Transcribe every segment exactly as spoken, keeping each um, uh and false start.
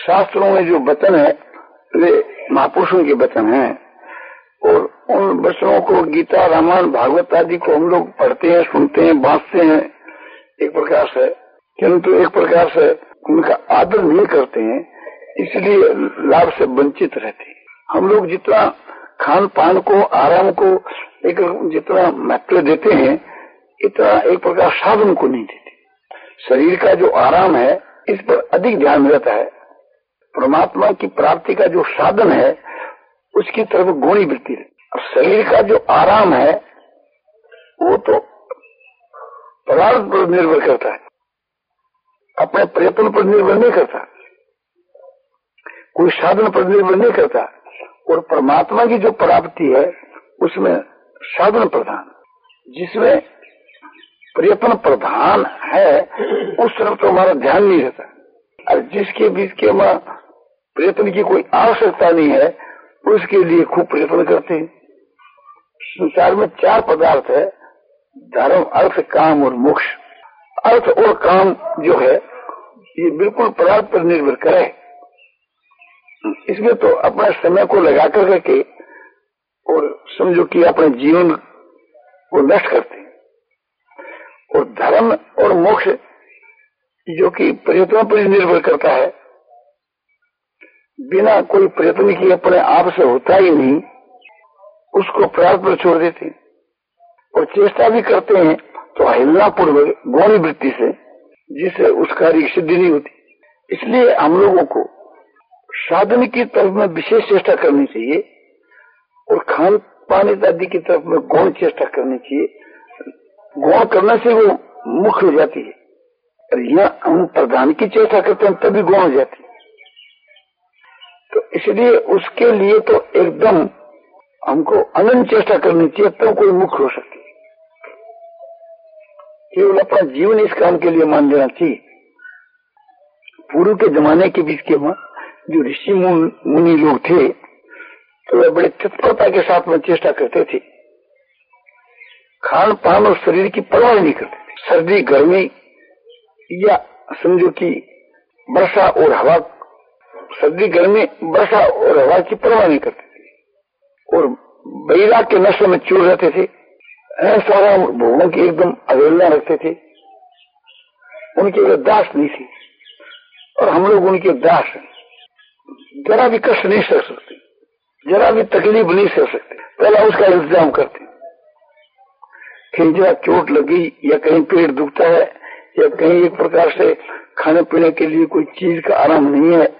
शास्त्रों में जो वचन है वे महापुरुषों के वचन हैं, और उन वचनों को गीता, रामायण, भागवत आदि को हम लोग पढ़ते हैं, सुनते हैं, बांटते हैं एक प्रकार से, किंतु एक प्रकार से उनका आदर नहीं करते हैं, इसलिए लाभ से वंचित रहते हैं। हम लोग जितना खान पान को, आराम को एक जितना महत्व देते हैं, इतना एक प्रकार साधन को नहीं देते। शरीर का जो आराम है इस पर अधिक ध्यान रहता है। परमात्मा की प्राप्ति का जो साधन है उसकी तरफ गौणी वृत्ति रहती है। और शरीर का जो आराम है वो तो पदार्थ पर निर्भर करता है, अपने प्रयत्न पर निर्भर नहीं करता, कोई साधन पर निर्भर नहीं करता। और परमात्मा की जो प्राप्ति है उसमें साधन प्रधान, जिसमें प्रयत्न प्रधान है उस तरफ तो हमारा ध्यान नहीं रहता, और जिसके बीच के में प्रयत्न की कोई आवश्यकता नहीं है उसके लिए खूब प्रयत्न करते हैं। संसार में चार पदार्थ है, धर्म, अर्थ, काम और मोक्ष। अर्थ और काम जो है ये बिल्कुल पदार्थ पर निर्भर करे, इसमें तो अपने समय को लगा कर करके और समझो कि अपने जीवन को नष्ट करते हैं। और धर्म और मोक्ष जो कि प्रयत्नों पर निर्भर करता है, बिना कोई प्रयत्न किए अपने आप से होता ही नहीं, उसको प्रार्थ पर छोड़ देते हैं। और चेष्टा भी करते हैं तो अहिलना पूर्वक गौणी वृत्ति से, जिससे उस कार्य की सिद्धि नहीं होती। इसलिए हम लोगों को साधन की तरफ में विशेष चेष्टा करनी चाहिए और खान पान आदि की तरफ में गौण चेष्टा करनी चाहिए। गौण करने से वो मुख्य हो जाती है, और यहाँ हम प्रधान की चेष्टा करते हैं तभी गौण हो जाती है। तो इसलिए उसके लिए तो एकदम हमको अनंत चेष्टा करनी चाहिए, तब कोई मुख्य हो सकती है। केवल अपना जीवन इस काम के लिए मान लेना चाहिए। पूर्व के जमाने के बीच के वहां जो ऋषि मुनि लोग थे तो वे बड़े तत्परता के साथ में चेष्टा करते थे, खान पान और शरीर की परवाह नहीं करते थे। सर्दी, गर्मी या समझो कि वर्षा और हवा, सर्दी, गर्मी, वर्षा और हवा की परवाह नहीं करते थे, और बैराग के नशे में चूर रहते थे। सारा भोगों की एकदम अवहेलना रखते थे, उनके दास नहीं थी, और हम लोग उनके दास हैं। जरा भी कष्ट नहीं सह सकते, जरा भी तकलीफ नहीं सह सकते, पहला उसका इंतजाम करते। कहीं जरा चोट लगी या कहीं पेट दुखता है या कहीं एक प्रकार से खाने पीने के लिए कोई चीज का आराम नहीं है,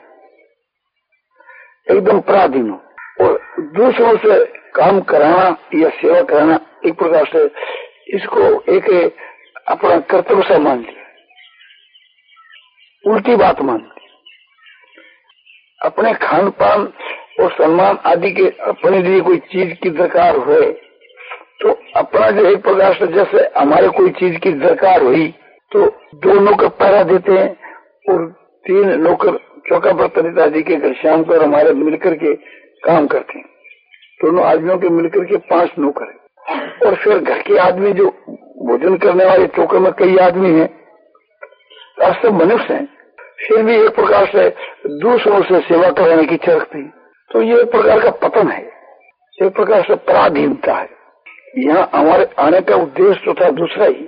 एकदम पराधीन हो। और दूसरों से काम कराना या सेवा कराना एक प्रकार से इसको एक अपना कर्तव्य सा मान लिया, उल्टी बात मान ली। अपने खान पान और सम्मान आदि के अपने लिए कोई चीज की दरकार हो तो अपना जो एक प्रकार से जैसे हमारे कोई चीज की दरकार हुई तो दो नौकर पहरा देते हैं और तीन नौकर चौका बर्तन आदि के घर शाम को हमारे मिलकर के काम करते हैं। दोनों आदमियों के मिलकर के पांच नौकर है, और फिर घर के आदमी जो भोजन करने वाले चौके में कई आदमी हैं, सब मनुष्य हैं, फिर भी एक प्रकार से दूसरों से सेवा कराने की इच्छा रखते हैं। तो ये एक प्रकार का पतन है, एक प्रकार से पराधीनता है। यहाँ हमारे आने का उद्देश्य तो था दूसरा ही,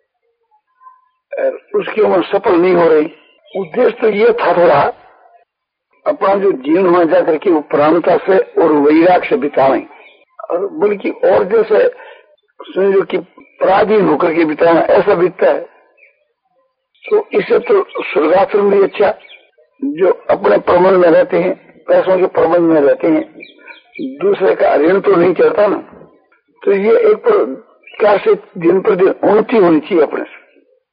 उसकी उम्र सफल नहीं हो रही। उद्देश्य तो ये था थोड़ा अपना जो जीवन वहां जाकर के वो प्राणता से और वैराग से बिताएं, और बल्कि और जैसे समझो कि पराधीन होकर के बिताना ऐसा बीतता है। तो इससे तो स्वर्गाश्रम भी अच्छा, जो अपने प्रबंध में रहते हैं, पैसों के प्रबंध में रहते हैं, दूसरे का ऋण तो नहीं चलता ना। तो ये एक प्रकार से दिन पर दिन उन्नति होनी चाहिए अपने से,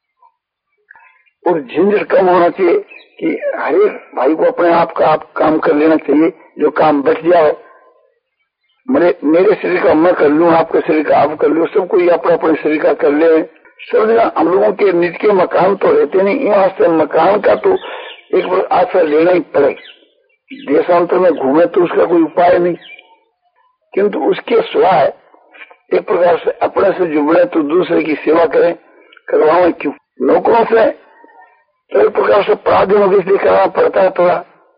और झंझट कम होना चाहिए कि हर एक भाई को अपने आप का आप काम कर लेना चाहिए, जो काम बच जाए मेरे मेरे शरीर का मैं कर लूं, आपके शरीर का आप कर लो, सब कोई अपने अपने शरीर का कर ले। सब जगह हम लोगों के निज के मकान तो रहते नहीं, यहाँ से मकान का तो एक बार आश्रय लेना ही पड़े। देशांतर में घूमे तो उसका कोई उपाय नहीं, किंतु उसके सिवाय एक प्रकार से अपने से जुड़े तो दूसरे की सेवा करें, करवाएं क्यों। नौकरों से तो एक प्रकार से पराधीनों को इसलिए करना पड़ता है थोड़ा,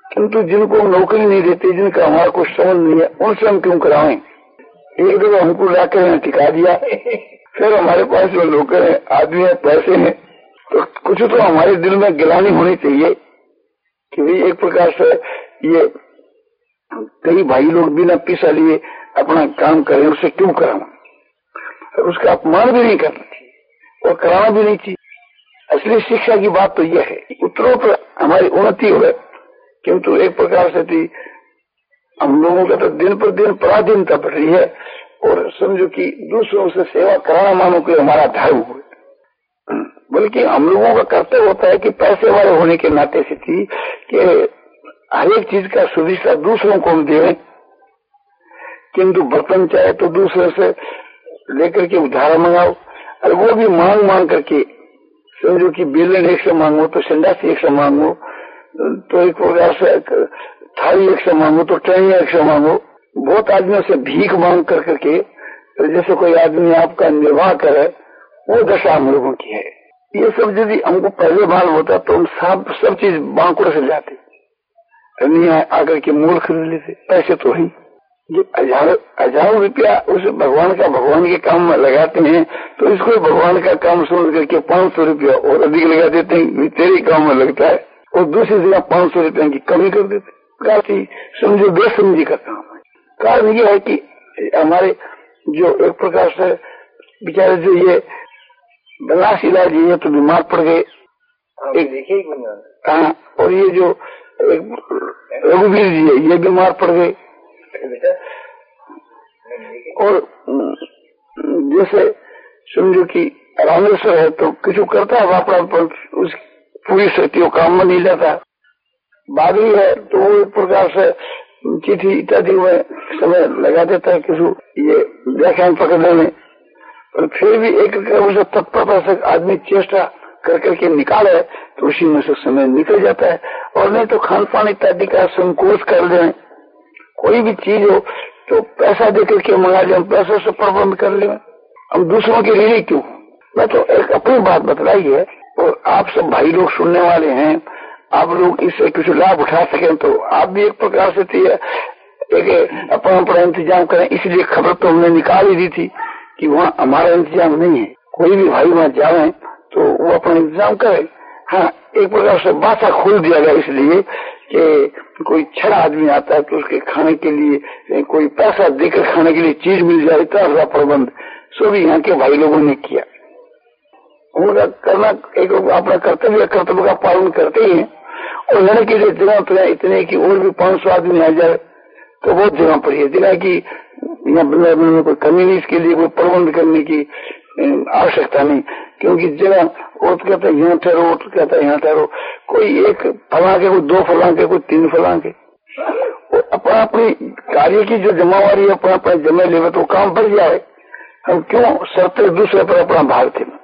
किंतु जिनको हम नौकरी नहीं देते, जिनका हमारा कुछ समझ नहीं है, उनसे हम क्यों करावें? एक दफा हमको लाकर टिका दिया, फिर हमारे पास जो नौकर है, आदमी है, पैसे हैं, तो कुछ तो हमारे दिल में गिलानी होनी चाहिए कि भाई एक प्रकार से ये कई भाई लोग बिना पैसा लिए अपना काम करें, उससे क्यों कराना? उसका अपमान भी नहीं करना चाहिए और कराना भी नहीं चाहिए। असली शिक्षा की बात तो यह है, उत्तरोत्तर हमारी उन्नति हो, किंतु एक प्रकार से थी हम लोगों का तो दिन पर दिन पराधीनता बढ़ रही है, और समझो कि दूसरों से सेवा कराना मानो कि हमारा धर्म हो, बल्कि हम लोगों का कर्तव्य होता है कि पैसे वाले होने के नाते से थी कि हर एक चीज का सुविधा दूसरों को हम दें, किंतु बर्तन चाहे तो दूसरे से लेकर के उधार मंगाओ, और वो भी मांग मांग करके, समझो कि बेलन एक से मांगो तो संडासी एक से मांगो, तो एक प्रकार से थाली एक से मांगो तो ट्रेन एक से मांगो, बहुत आदमियों से भीख मांग कर करके जैसे कोई आदमी आपका निर्वाह करे, वो दशा हम लोगों की है। ये सब यदि हमको पहले मालूम होता तो हम सब सब चीज बांकुड़ से जाते, नहीं आकर के मूल खरीद लेते, पैसे तो ही ये हजार हजारों रुपया उस भगवान का भगवान के काम में लगाते हैं, तो इसको भगवान का काम समझ करके पांच सौ रुपया और अधिक लगा देते हैं, तेरे काम में लगता है, और दूसरी जगह पांच सौ रुपया की कमी कर देते। काफी समझो बेसमझी का काम है। कारण ये है कि हमारे जो एक प्रकार से बेचारे जो ये बनास इलाज ये तो बीमार पड़ गए, एक देखिए, हाँ, और ये जो रघुवीर जी है ये बीमार पड़ गए, और जैसे समझो कि रामेश्वर है तो किसी करता है वापड़ा, उस पूरी शक्ति को काम में नहीं लेता। बादरी है तो वो एक प्रकार से चिट्ठी इत्यादि में समय लगा देता है किसी ये व्याख्यान पकड़ने में, और फिर भी एक उसे तत्परता से आदमी चेष्टा कर करके निकाले तो उसी में से समय निकल जाता है। और नहीं तो खान पान इत्यादि का संकोच कर लें, कोई भी चीज हो तो पैसा दे करके मंगा लें, पैसे से प्रबंध कर लें, हम दूसरों के लिए क्यों? मैं तो एक अपनी बात बतलाई है, और आप सब भाई लोग सुनने वाले हैं, आप लोग इससे कुछ लाभ उठा सकें तो आप भी एक प्रकार से थी एक अपना अपना इंतजाम करें। इसलिए खबर तो हमने निकाल ही दी थी कि वहाँ हमारा इंतजाम नहीं है, कोई भी भाई वहाँ जाए तो वो अपना इंतजाम करे। हाँ, एक प्रकार से बासा खोल दिया गया इसलिए कि कोई छड़ा आदमी आता है तो उसके खाने के लिए कोई पैसा देकर खाने के लिए चीज मिल जाए, इतना प्रबंध सो भी यहाँ के भाई लोगों ने किया। उनका करना एक अपना कर्तव्य कर्तव्य का पालन करते ही है, और लेने के लिए जगह तो इतने की और भी पांच सौ आदमी आ जाए तो बहुत जगह पड़ी है, जगह की यहाँ वृंदावन में कोई कमी नहीं, इसके लिए कोई प्रबंध करने की आवश्यकता नहीं, क्योंकि जगह वो तो कहता है यहाँ ठहरो, वो तो कहता है यहाँ ठहरो, कोई एक फला के, कोई दो फला के, कोई तीन फला के, अपना अपनी कार्य की जो जमावारी है अपना अपना जमा ले तो काम बढ़ जाए। हम क्यों सरते दूसरे पर अपना भार थे।